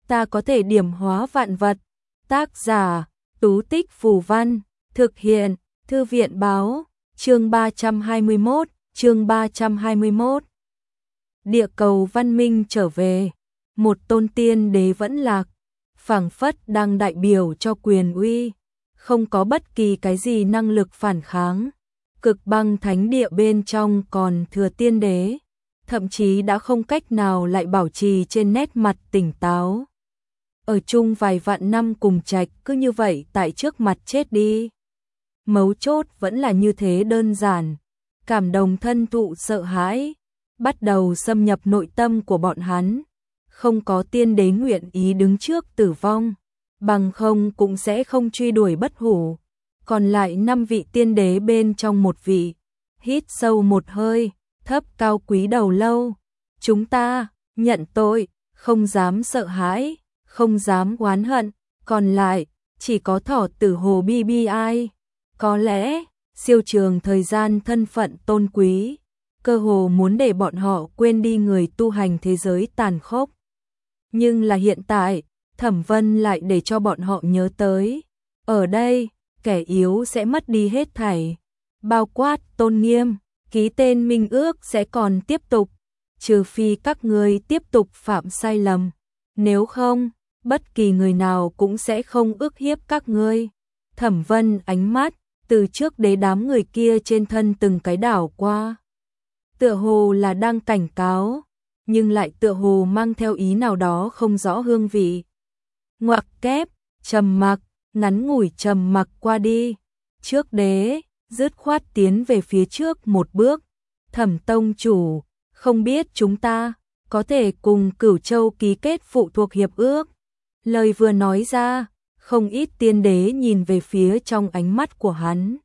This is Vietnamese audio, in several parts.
ta có thể điểm hóa vạn vật. Tác giả, Tú Tích Phù Văn, thực hiện, Thư viện Báo, chương 321. Địa cầu văn minh trở về, một tôn tiên đế vẫn lạc, phảng phất đang đại biểu cho quyền uy, không có bất kỳ cái gì năng lực phản kháng. Cực băng thánh địa bên trong còn thừa tiên đế, thậm chí đã không cách nào lại bảo trì trên nét mặt tỉnh táo. Ở chung vài vạn năm cùng trạch cứ như vậy tại trước mặt chết đi. Mấu chốt vẫn là như thế đơn giản, cảm đồng thân thụ sợ hãi, bắt đầu xâm nhập nội tâm của bọn hắn. Không có tiên đế nguyện ý đứng trước tử vong, bằng không cũng sẽ không truy đuổi bất hủ. Còn lại 5 vị tiên đế bên trong một vị, hít sâu một hơi, thấp cao quý đầu lâu. Chúng ta, nhận tội, không dám sợ hãi, không dám oán hận, còn lại, chỉ có Thỏ Tử Hồ BBI. Có lẽ, siêu trường thời gian thân phận tôn quý, cơ hồ muốn để bọn họ quên đi người tu hành thế giới tàn khốc. Nhưng là hiện tại, Thẩm Vân lại để cho bọn họ nhớ tới. Ở đây, kẻ yếu sẽ mất đi hết thảy, bao quát tôn nghiêm, ký tên minh ước sẽ còn tiếp tục, trừ phi các ngươi tiếp tục phạm sai lầm. Nếu không, bất kỳ người nào cũng sẽ không ức hiếp các ngươi. Thẩm Vân ánh mắt từ trước đế đám người kia trên thân từng cái đảo qua. Tựa hồ là đang cảnh cáo, nhưng lại tựa hồ mang theo ý nào đó không rõ hương vị. Ngoặc kép, trầm mặc, ngắn ngủi trầm mặc qua đi. Trước đế, dứt khoát tiến về phía trước một bước. Thẩm tông chủ, không biết chúng ta có thể cùng Cửu Châu ký kết phụ thuộc hiệp ước. Lời vừa nói ra, không ít tiên đế nhìn về phía trong ánh mắt của hắn,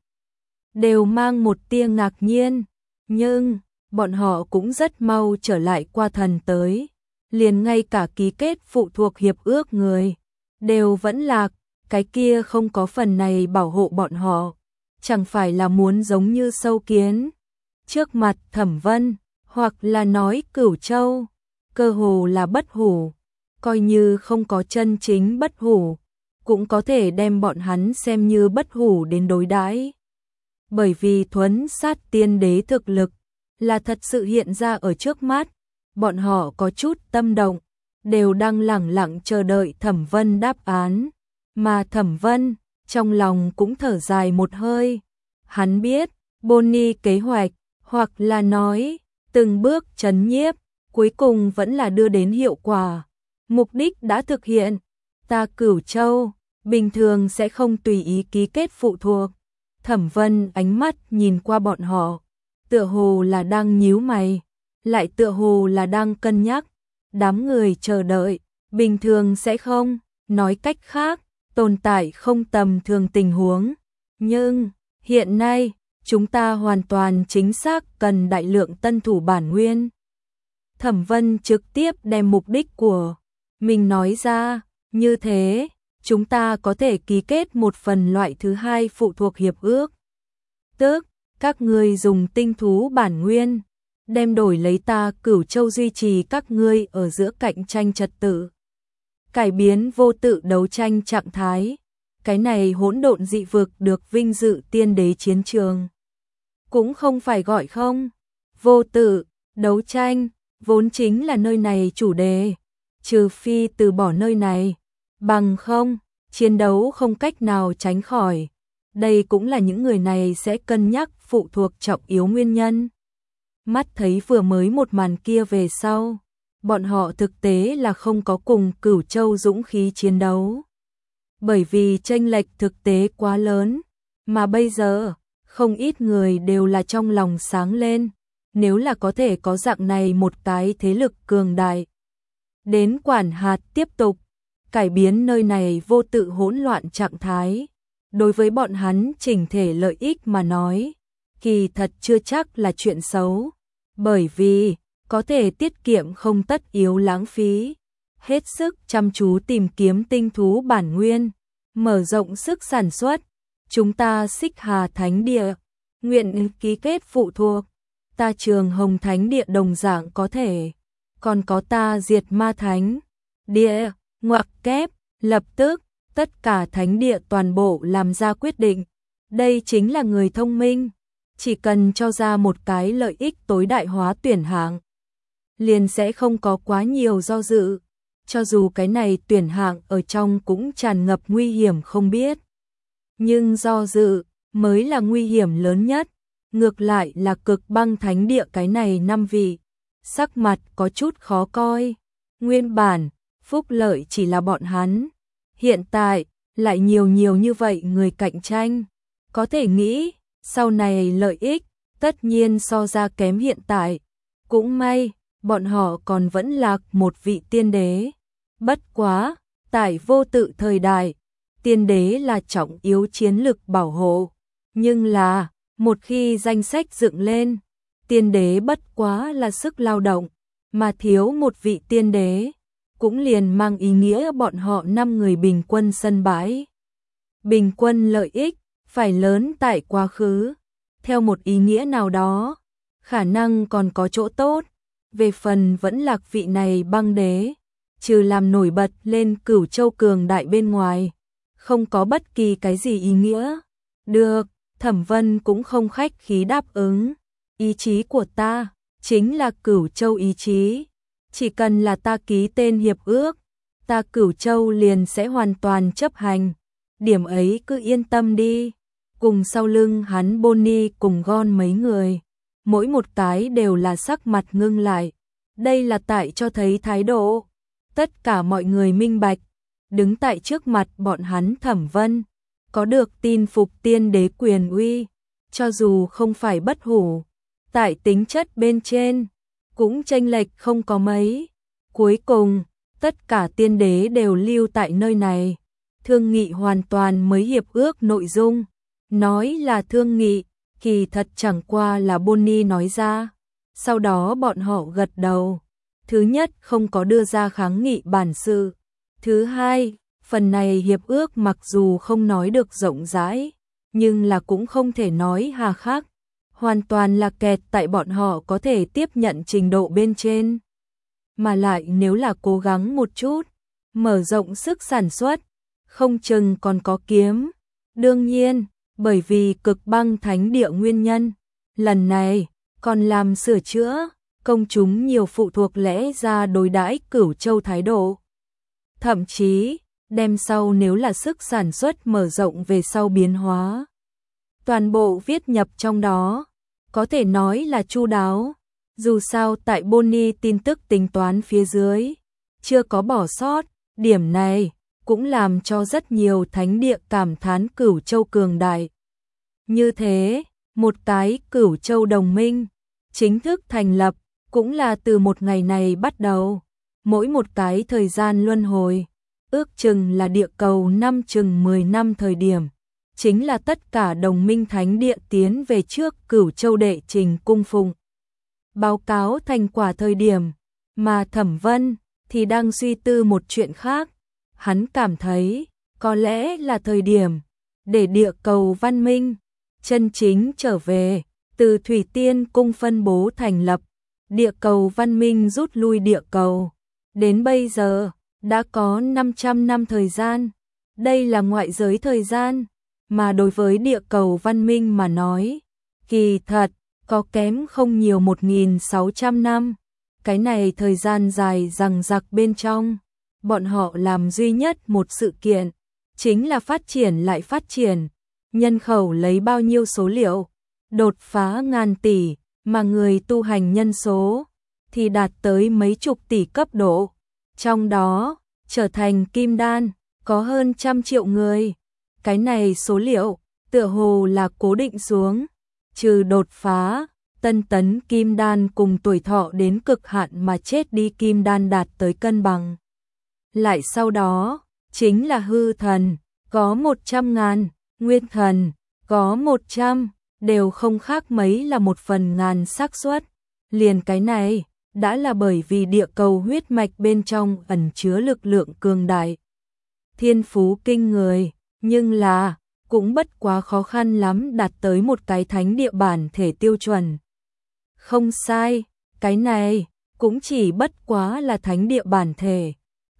đều mang một tia ngạc nhiên, nhưng bọn họ cũng rất mau trở lại qua thần tới. Liền ngay cả ký kết phụ thuộc hiệp ước người đều vẫn lạc, cái kia không có phần này bảo hộ bọn họ, chẳng phải là muốn giống như sâu kiến trước mặt Thẩm Vân, hoặc là nói Cửu Châu, cơ hồ là bất hủ, coi như không có chân chính bất hủ, cũng có thể đem bọn hắn xem như bất hủ đến đối đãi. Bởi vì thuấn sát tiên đế thực lực là thật sự hiện ra ở trước mắt, bọn họ có chút tâm động, đều đang lẳng lặng chờ đợi Thẩm Vân đáp án, mà Thẩm Vân trong lòng cũng thở dài một hơi. Hắn biết, Bonnie kế hoạch, hoặc là nói, từng bước trấn nhiếp, cuối cùng vẫn là đưa đến hiệu quả. Mục đích đã thực hiện, ta Cửu Châu bình thường sẽ không tùy ý ký kết phụ thuộc. Thẩm Vân ánh mắt nhìn qua bọn họ, tựa hồ là đang nhíu mày, lại tựa hồ là đang cân nhắc. Đám người chờ đợi, bình thường sẽ không, nói cách khác, tồn tại không tầm thường tình huống. Nhưng, hiện nay, chúng ta hoàn toàn chính xác cần đại lượng tân thủ bản nguyên. Thẩm Vân trực tiếp đem mục đích của mình nói ra, như thế, chúng ta có thể ký kết một phần loại thứ hai phụ thuộc hiệp ước. Tức, các ngươi dùng tinh thú bản nguyên, đem đổi lấy ta Cửu Châu duy trì các ngươi ở giữa cạnh tranh trật tự. Cải biến vô tự đấu tranh trạng thái, cái này hỗn độn dị vực được vinh dự tiên đế chiến trường. Cũng không phải gọi không, vô tự, đấu tranh, vốn chính là nơi này chủ đề, trừ phi từ bỏ nơi này, bằng không, chiến đấu không cách nào tránh khỏi. Đây cũng là những người này sẽ cân nhắc phụ thuộc trọng yếu nguyên nhân. Mắt thấy vừa mới một màn kia về sau, bọn họ thực tế là không có cùng Cửu Châu dũng khí chiến đấu. Bởi vì chênh lệch thực tế quá lớn, mà bây giờ, không ít người đều là trong lòng sáng lên, nếu là có thể có dạng này một cái thế lực cường đại đến quản hạt tiếp tục cải biến nơi này vô tự hỗn loạn trạng thái, đối với bọn hắn chỉnh thể lợi ích mà nói, kỳ thật chưa chắc là chuyện xấu, bởi vì có thể tiết kiệm không tất yếu lãng phí, hết sức chăm chú tìm kiếm tinh thú bản nguyên, mở rộng sức sản xuất. Chúng ta Xích Hà Thánh Địa nguyện ký kết phụ thuộc, ta Trường Hồng Thánh Địa đồng dạng có thể, còn có ta Diệt Ma Thánh Địa Ngoặc kép, lập tức, tất cả thánh địa toàn bộ làm ra quyết định. Đây chính là người thông minh. Chỉ cần cho ra một cái lợi ích tối đại hóa tuyển hạng, liền sẽ không có quá nhiều do dự. Cho dù cái này tuyển hạng ở trong cũng tràn ngập nguy hiểm không biết. Nhưng do dự mới là nguy hiểm lớn nhất. Ngược lại là Cực Băng Thánh Địa cái này 5 vị. Sắc mặt có chút khó coi. Nguyên bản, phúc lợi chỉ là bọn hắn. Hiện tại, lại nhiều như vậy người cạnh tranh. Có thể nghĩ, sau này lợi ích, tất nhiên so ra kém hiện tại. Cũng may, bọn họ còn vẫn lạc một vị tiên đế. Bất quá, tại vô tự thời đại, tiên đế là trọng yếu chiến lực bảo hộ. Nhưng là, một khi danh sách dựng lên, tiên đế bất quá là sức lao động, mà thiếu một vị tiên đế, cũng liền mang ý nghĩa bọn họ 5 người bình quân sân bãi. Bình quân lợi ích, phải lớn tại quá khứ. Theo một ý nghĩa nào đó, khả năng còn có chỗ tốt. Về phần vẫn lạc vị này băng đế, trừ làm nổi bật lên Cửu Châu cường đại bên ngoài, không có bất kỳ cái gì ý nghĩa. Được, Thẩm Vân cũng không khách khí đáp ứng. Ý chí của ta, chính là Cửu Châu ý chí. Chỉ cần là ta ký tên hiệp ước, ta Cửu Châu liền sẽ hoàn toàn chấp hành. Điểm ấy cứ yên tâm đi. Cùng sau lưng hắn Bonnie cùng Gon mấy người, mỗi một cái đều là sắc mặt ngưng lại. Đây là tại cho thấy thái độ. Tất cả mọi người minh bạch, đứng tại trước mặt bọn hắn Thẩm Vân, có được tin phục tiên đế quyền uy, cho dù không phải bất hủ, tại tính chất bên trên, cũng chênh lệch không có mấy. Cuối cùng, tất cả tiên đế đều lưu tại nơi này, thương nghị hoàn toàn mới hiệp ước nội dung. Nói là thương nghị, kỳ thật chẳng qua là Bonnie nói ra. Sau đó bọn họ gật đầu. Thứ nhất, không có đưa ra kháng nghị bản sự. Thứ hai, phần này hiệp ước mặc dù không nói được rộng rãi, nhưng là cũng không thể nói hà khắc. Hoàn toàn là kẹt tại bọn họ có thể tiếp nhận trình độ bên trên. Mà lại nếu là cố gắng một chút, mở rộng sức sản xuất, không chừng còn có kiếm. Đương nhiên, bởi vì Cực Băng Thánh Địa nguyên nhân, lần này còn làm sửa chữa, công chúng nhiều phụ thuộc lẽ ra đối đãi Cửu Châu thái độ. Thậm chí, đem sau nếu là sức sản xuất mở rộng về sau biến hóa, toàn bộ viết nhập trong đó, có thể nói là chu đáo. Dù sao tại Bonnie tin tức tính toán phía dưới, chưa có bỏ sót, điểm này cũng làm cho rất nhiều thánh địa cảm thán Cửu Châu cường đại. Như thế, một cái Cửu Châu đồng minh chính thức thành lập, cũng là từ một ngày này bắt đầu. Mỗi một cái thời gian luân hồi, ước chừng là địa cầu năm chừng 10 năm thời điểm, chính là tất cả đồng minh thánh địa tiến về trước Cửu Châu đệ trình cung phụng, báo cáo thành quả thời điểm, mà Thẩm Vân thì đang suy tư một chuyện khác. Hắn cảm thấy, có lẽ là thời điểm để địa cầu văn minh chân chính trở về, từ Thủy Tiên cung phân bố thành lập, địa cầu văn minh rút lui địa cầu. Đến bây giờ, đã có 500 năm thời gian. Đây là ngoại giới thời gian, mà đối với địa cầu văn minh mà nói, kỳ thật, có kém không nhiều 1.600 năm. Cái này thời gian dài dằng dặc bên trong, bọn họ làm duy nhất một sự kiện, chính là phát triển lại phát triển. Nhân khẩu lấy bao nhiêu số liệu, đột phá ngàn tỷ, mà người tu hành nhân số thì đạt tới mấy chục tỷ cấp độ. Trong đó, trở thành kim đan, có hơn 100 triệu người. Cái này số liệu, tựa hồ là cố định xuống. Trừ đột phá, tân tấn kim đan cùng tuổi thọ đến cực hạn mà chết đi kim đan đạt tới cân bằng. Lại sau đó, chính là hư thần, có 100.000, nguyên thần, có 100, đều không khác mấy là 1/1000 xác suất. Liền cái này, đã là bởi vì địa cầu huyết mạch bên trong ẩn chứa lực lượng cường đại. Thiên phú kinh người, nhưng là, cũng bất quá khó khăn lắm đạt tới một cái thánh địa bản thể tiêu chuẩn. Không sai, cái này, cũng chỉ bất quá là thánh địa bản thể.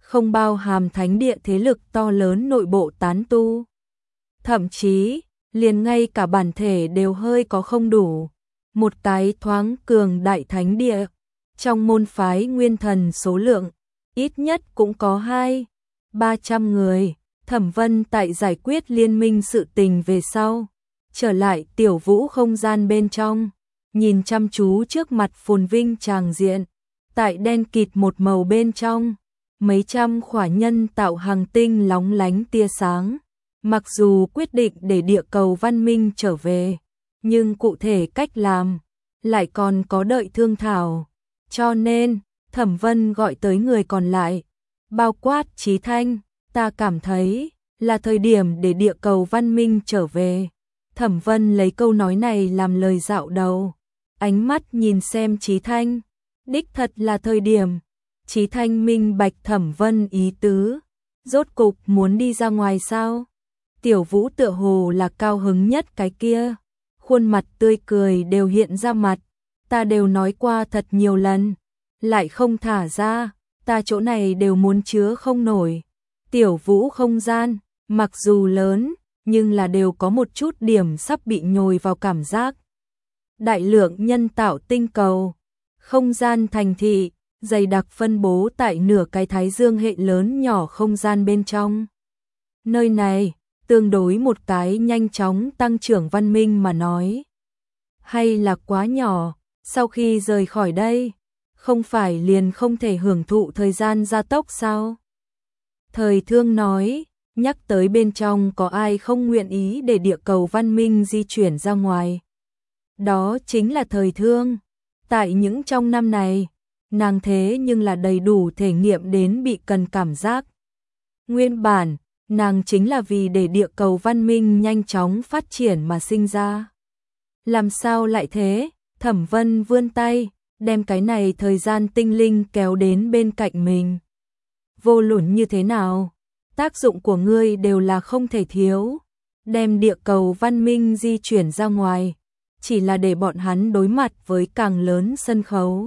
không bao hàm thánh địa thế lực to lớn nội bộ tán tu. Thậm chí, liền ngay cả bản thể đều hơi có không đủ. Một cái thoáng cường đại thánh địa, trong môn phái nguyên thần số lượng, ít nhất cũng có 200-300 người. Thẩm Vân tại giải quyết liên minh sự tình về sau, trở lại tiểu vũ không gian bên trong, nhìn chăm chú trước mặt phồn vinh tràng diện, tại đen kịt một màu bên trong, mấy trăm khỏa nhân tạo hàng tinh lóng lánh tia sáng. Mặc dù quyết định để địa cầu văn minh trở về, nhưng cụ thể cách làm lại còn có đợi thương thảo. Cho nên, Thẩm Vân gọi tới người còn lại, bao quát Chí Thanh, ta cảm thấy là thời điểm để địa cầu văn minh trở về. Thẩm Vân lấy câu nói này làm lời dạo đầu, ánh mắt nhìn xem Chí Thanh, đích thật là thời điểm. Chí Thanh minh bạch Thẩm Vân ý tứ, rốt cục muốn đi ra ngoài sao? Tiểu Vũ tựa hồ là cao hứng nhất cái kia, khuôn mặt tươi cười đều hiện ra mặt, ta đều nói qua thật nhiều lần, lại không thả ra, ta chỗ này đều muốn chứa không nổi. Tiểu Vũ không gian, mặc dù lớn, nhưng là đều có một chút điểm sắp bị nhồi vào cảm giác. Đại lượng nhân tạo tinh cầu, không gian thành thị, dày đặc phân bố tại nửa cái thái dương hệ lớn nhỏ không gian bên trong. Nơi này, tương đối một cái nhanh chóng tăng trưởng văn minh mà nói. Hay là quá nhỏ, sau khi rời khỏi đây, không phải liền không thể hưởng thụ thời gian gia tốc sao? Thời Thương nói, nhắc tới bên trong có ai không nguyện ý để địa cầu văn minh di chuyển ra ngoài. Đó chính là Thời Thương. Tại những trong năm này, nàng thế nhưng là đầy đủ thể nghiệm đến bị cần cảm giác. Nguyên bản, nàng chính là vì để địa cầu văn minh nhanh chóng phát triển mà sinh ra. Làm sao lại thế? Thẩm Vân vươn tay, đem cái này thời gian tinh linh kéo đến bên cạnh mình. Vô luận như thế nào, tác dụng của ngươi đều là không thể thiếu. Đem địa cầu văn minh di chuyển ra ngoài, chỉ là để bọn hắn đối mặt với càng lớn sân khấu.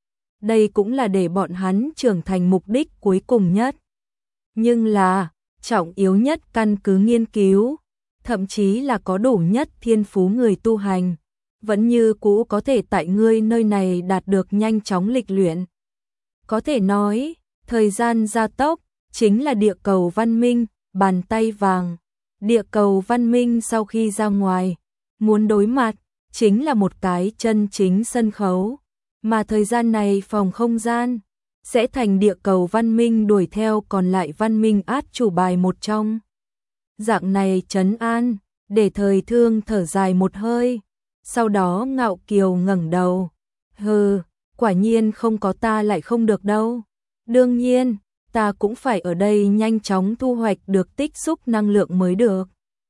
Đây cũng là để bọn hắn trưởng thành mục đích cuối cùng nhất. Nhưng là, trọng yếu nhất căn cứ nghiên cứu, thậm chí là có đủ nhất thiên phú người tu hành, vẫn như cũ có thể tại ngươi nơi này đạt được nhanh chóng lịch luyện. Có thể nói, thời gian gia tốc chính là địa cầu văn minh, bàn tay vàng. Địa cầu văn minh sau khi ra ngoài, muốn đối mặt, chính là một cái chân chính sân khấu. Mà thời gian này phòng không gian, sẽ thành địa cầu văn minh đuổi theo còn lại văn minh át chủ bài một trong. Dạng này trấn an, để Thời Thương thở dài một hơi, sau đó ngạo kiều ngẩng đầu. Hừ, quả nhiên không có ta lại không được đâu. Đương nhiên, ta cũng phải ở đây nhanh chóng thu hoạch được tích xúc năng lượng mới được.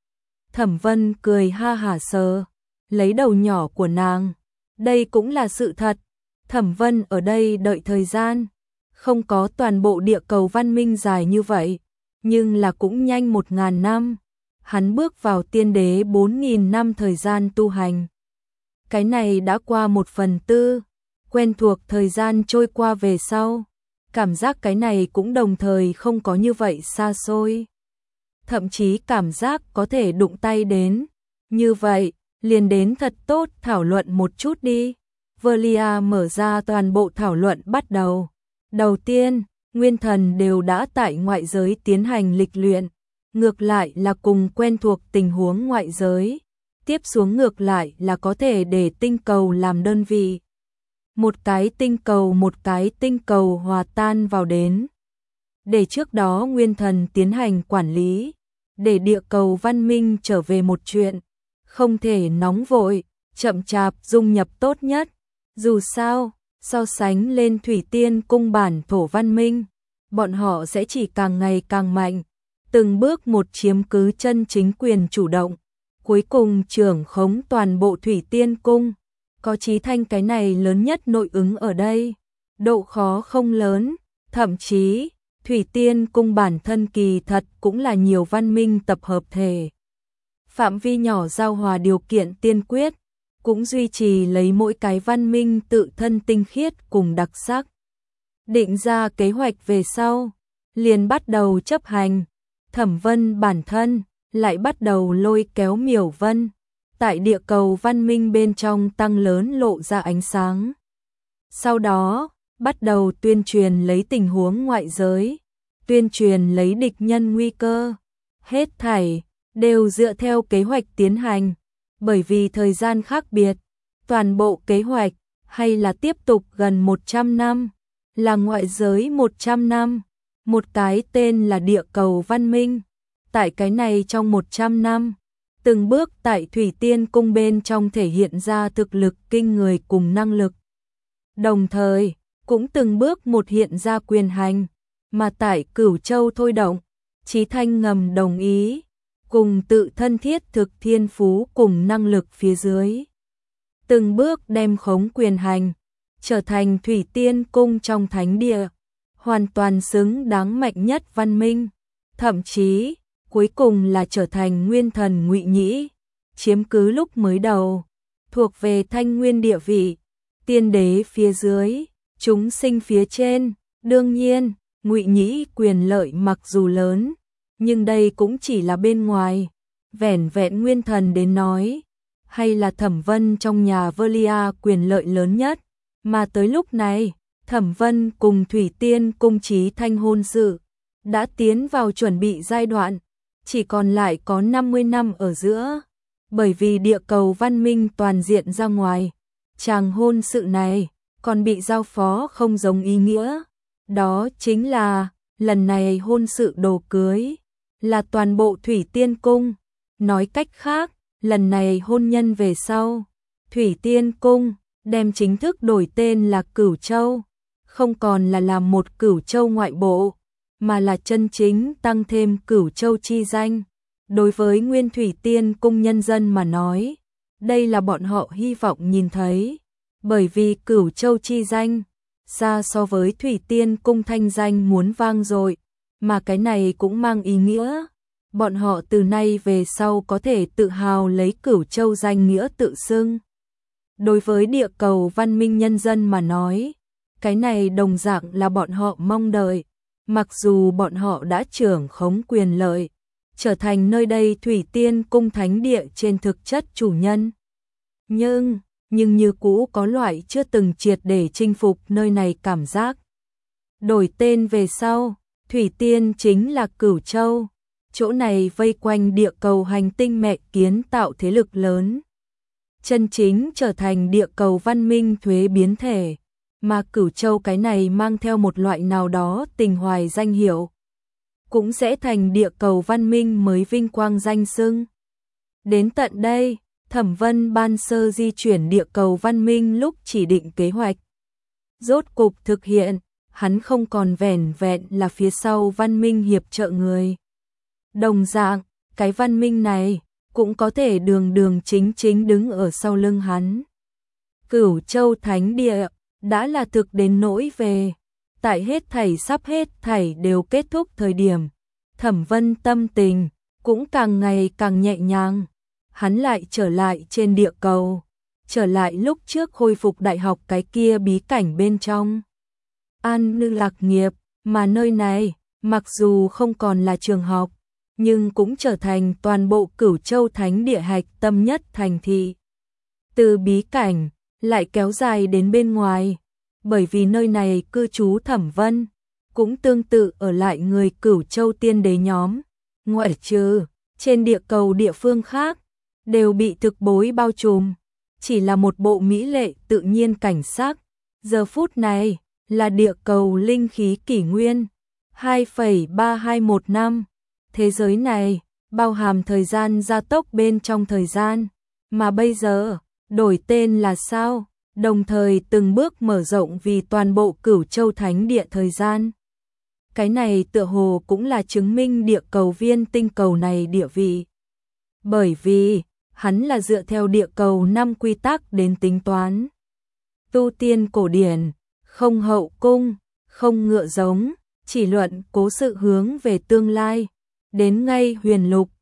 Thẩm Vân cười ha hả sờ, lấy đầu nhỏ của nàng. Đây cũng là sự thật. Thẩm Vân ở đây đợi thời gian, không có toàn bộ địa cầu văn minh dài như vậy, nhưng là cũng nhanh 1000 năm. Hắn bước vào tiên đế 4000 năm thời gian tu hành. Cái này đã qua 1/4, quen thuộc thời gian trôi qua về sau, cảm giác cái này cũng đồng thời không có như vậy xa xôi. Thậm chí cảm giác có thể đụng tay đến. Như vậy, liền đến thật tốt thảo luận một chút đi. Velia mở ra toàn bộ thảo luận bắt đầu. Đầu tiên, nguyên thần đều đã tại ngoại giới tiến hành lịch luyện, ngược lại là cùng quen thuộc tình huống ngoại giới. Tiếp xuống ngược lại là có thể để tinh cầu làm đơn vị. Một cái tinh cầu hòa tan vào đến. Để trước đó nguyên thần tiến hành quản lý, để địa cầu văn minh trở về một chuyện. Không thể nóng vội, chậm chạp dung nhập tốt nhất. Dù sao, so sánh lên Thủy Tiên cung bản thổ văn minh, bọn họ sẽ chỉ càng ngày càng mạnh, từng bước một chiếm cứ chân chính quyền chủ động, cuối cùng trưởng khống toàn bộ Thủy Tiên cung. Có Chí Thanh cái này lớn nhất nội ứng ở đây, độ khó không lớn, thậm chí Thủy Tiên cung bản thân kỳ thật cũng là nhiều văn minh tập hợp thể. Phạm vi nhỏ giao hòa điều kiện tiên quyết, cũng duy trì lấy mỗi cái văn minh tự thân tinh khiết cùng đặc sắc. Định ra kế hoạch về sau, liền bắt đầu chấp hành. Thẩm Vân bản thân lại bắt đầu lôi kéo Miểu Vân, tại địa cầu văn minh bên trong tăng lớn lộ ra ánh sáng. Sau đó, bắt đầu tuyên truyền lấy tình huống ngoại giới, tuyên truyền lấy địch nhân nguy cơ. Hết thảy đều dựa theo kế hoạch tiến hành, bởi vì thời gian khác biệt, toàn bộ kế hoạch hay là tiếp tục gần 100 năm, là ngoại giới 100 năm, một cái tên là địa cầu văn minh. Tại cái này trong 100 năm, từng bước tại Thủy Tiên Cung bên trong thể hiện ra thực lực kinh người cùng năng lực. Đồng thời, cũng từng bước một hiện ra quyền hành, mà tại Cửu Châu thôi động, Chí Thanh ngầm đồng ý, cùng tự thân thiết thực thiên phú cùng năng lực phía dưới. Từng bước đem khống quyền hành, trở thành Thủy Tiên Cung trong thánh địa, hoàn toàn xứng đáng mạnh nhất văn minh, thậm chí cuối cùng là trở thành nguyên thần Ngụy Nhĩ, chiếm cứ lúc mới đầu, thuộc về Thanh Nguyên địa vị, tiên đế phía dưới, chúng sinh phía trên. Đương nhiên, Ngụy Nhĩ quyền lợi mặc dù lớn, nhưng đây cũng chỉ là bên ngoài, vẻn vẹn nguyên thần đến nói, hay là Thẩm Vân trong nhà Velia quyền lợi lớn nhất, mà tới lúc này, Thẩm Vân cùng Thủy Tiên Cung Chí Thanh hôn sự đã tiến vào chuẩn bị giai đoạn, chỉ còn lại có 50 năm ở giữa, bởi vì địa cầu văn minh toàn diện ra ngoài, chàng hôn sự này còn bị giao phó không giống ý nghĩa, đó chính là lần này hôn sự đồ cưới là toàn bộ Thủy Tiên Cung, nói cách khác, lần này hôn nhân về sau, Thủy Tiên Cung đem chính thức đổi tên là Cửu Châu, không còn là làm một Cửu Châu ngoại bộ, mà là chân chính tăng thêm Cửu Châu chi danh. Đối với Nguyên Thủy Tiên Cung nhân dân mà nói, đây là bọn họ hy vọng nhìn thấy, bởi vì Cửu Châu chi danh, xa so với Thủy Tiên Cung thanh danh muốn vang dội, mà cái này cũng mang ý nghĩa, bọn họ từ nay về sau có thể tự hào lấy Cửu Châu danh nghĩa tự xưng. Đối với địa cầu văn minh nhân dân mà nói, cái này đồng dạng là bọn họ mong đợi, mặc dù bọn họ đã trưởng khống quyền lợi, trở thành nơi đây Thủy Tiên Cung thánh địa trên thực chất chủ nhân. Nhưng như cũ có loại chưa từng triệt để chinh phục nơi này cảm giác. Đổi tên về sau, Thủy Tiên chính là Cửu Châu, chỗ này vây quanh địa cầu hành tinh mẹ kiến tạo thế lực lớn. Chân chính trở thành địa cầu văn minh thuế biến thể, mà Cửu Châu cái này mang theo một loại nào đó tình hoài danh hiệu, cũng sẽ thành địa cầu văn minh mới vinh quang danh xưng. Đến tận đây, Thẩm Vân ban sơ di chuyển địa cầu văn minh lúc chỉ định kế hoạch. Rốt cục thực hiện, hắn không còn vẻn vẹn là phía sau văn minh hiệp trợ người. Đồng dạng, cái văn minh này cũng có thể đường chính chính đứng ở sau lưng hắn. Cửu Châu thánh địa đã là thực đến nỗi về, tại hết thảy sắp hết thảy đều kết thúc thời điểm, Thẩm Vân tâm tình cũng càng ngày càng nhẹ nhàng, hắn lại trở lại trên địa cầu, trở lại lúc trước khôi phục đại học cái kia bí cảnh bên trong. An Nư lạc nghiệp, mà nơi này, mặc dù không còn là trường học, nhưng cũng trở thành toàn bộ Cửu Châu thánh địa hạch tâm nhất thành thị. Từ bí cảnh lại kéo dài đến bên ngoài, bởi vì nơi này cư trú Thẩm Vân, cũng tương tự ở lại người Cửu Châu tiên đế nhóm, ngoại trừ trên địa cầu địa phương khác, đều bị thực bối bao trùm, chỉ là một bộ mỹ lệ tự nhiên cảnh sắc. Giờ phút này là địa cầu linh khí kỷ nguyên 2,321 năm. Thế giới này bao hàm thời gian gia tốc bên trong thời gian, mà bây giờ đổi tên là sao, đồng thời từng bước mở rộng vì toàn bộ Cửu Châu thánh địa thời gian. Cái này tựa hồ cũng là chứng minh địa cầu viên tinh cầu này địa vị. Bởi vì hắn là dựa theo địa cầu 5 quy tắc đến tính toán. Tu tiên cổ điển, không hậu cung, không ngựa giống, chỉ luận cố sự hướng về tương lai. Đến ngay huyền lục,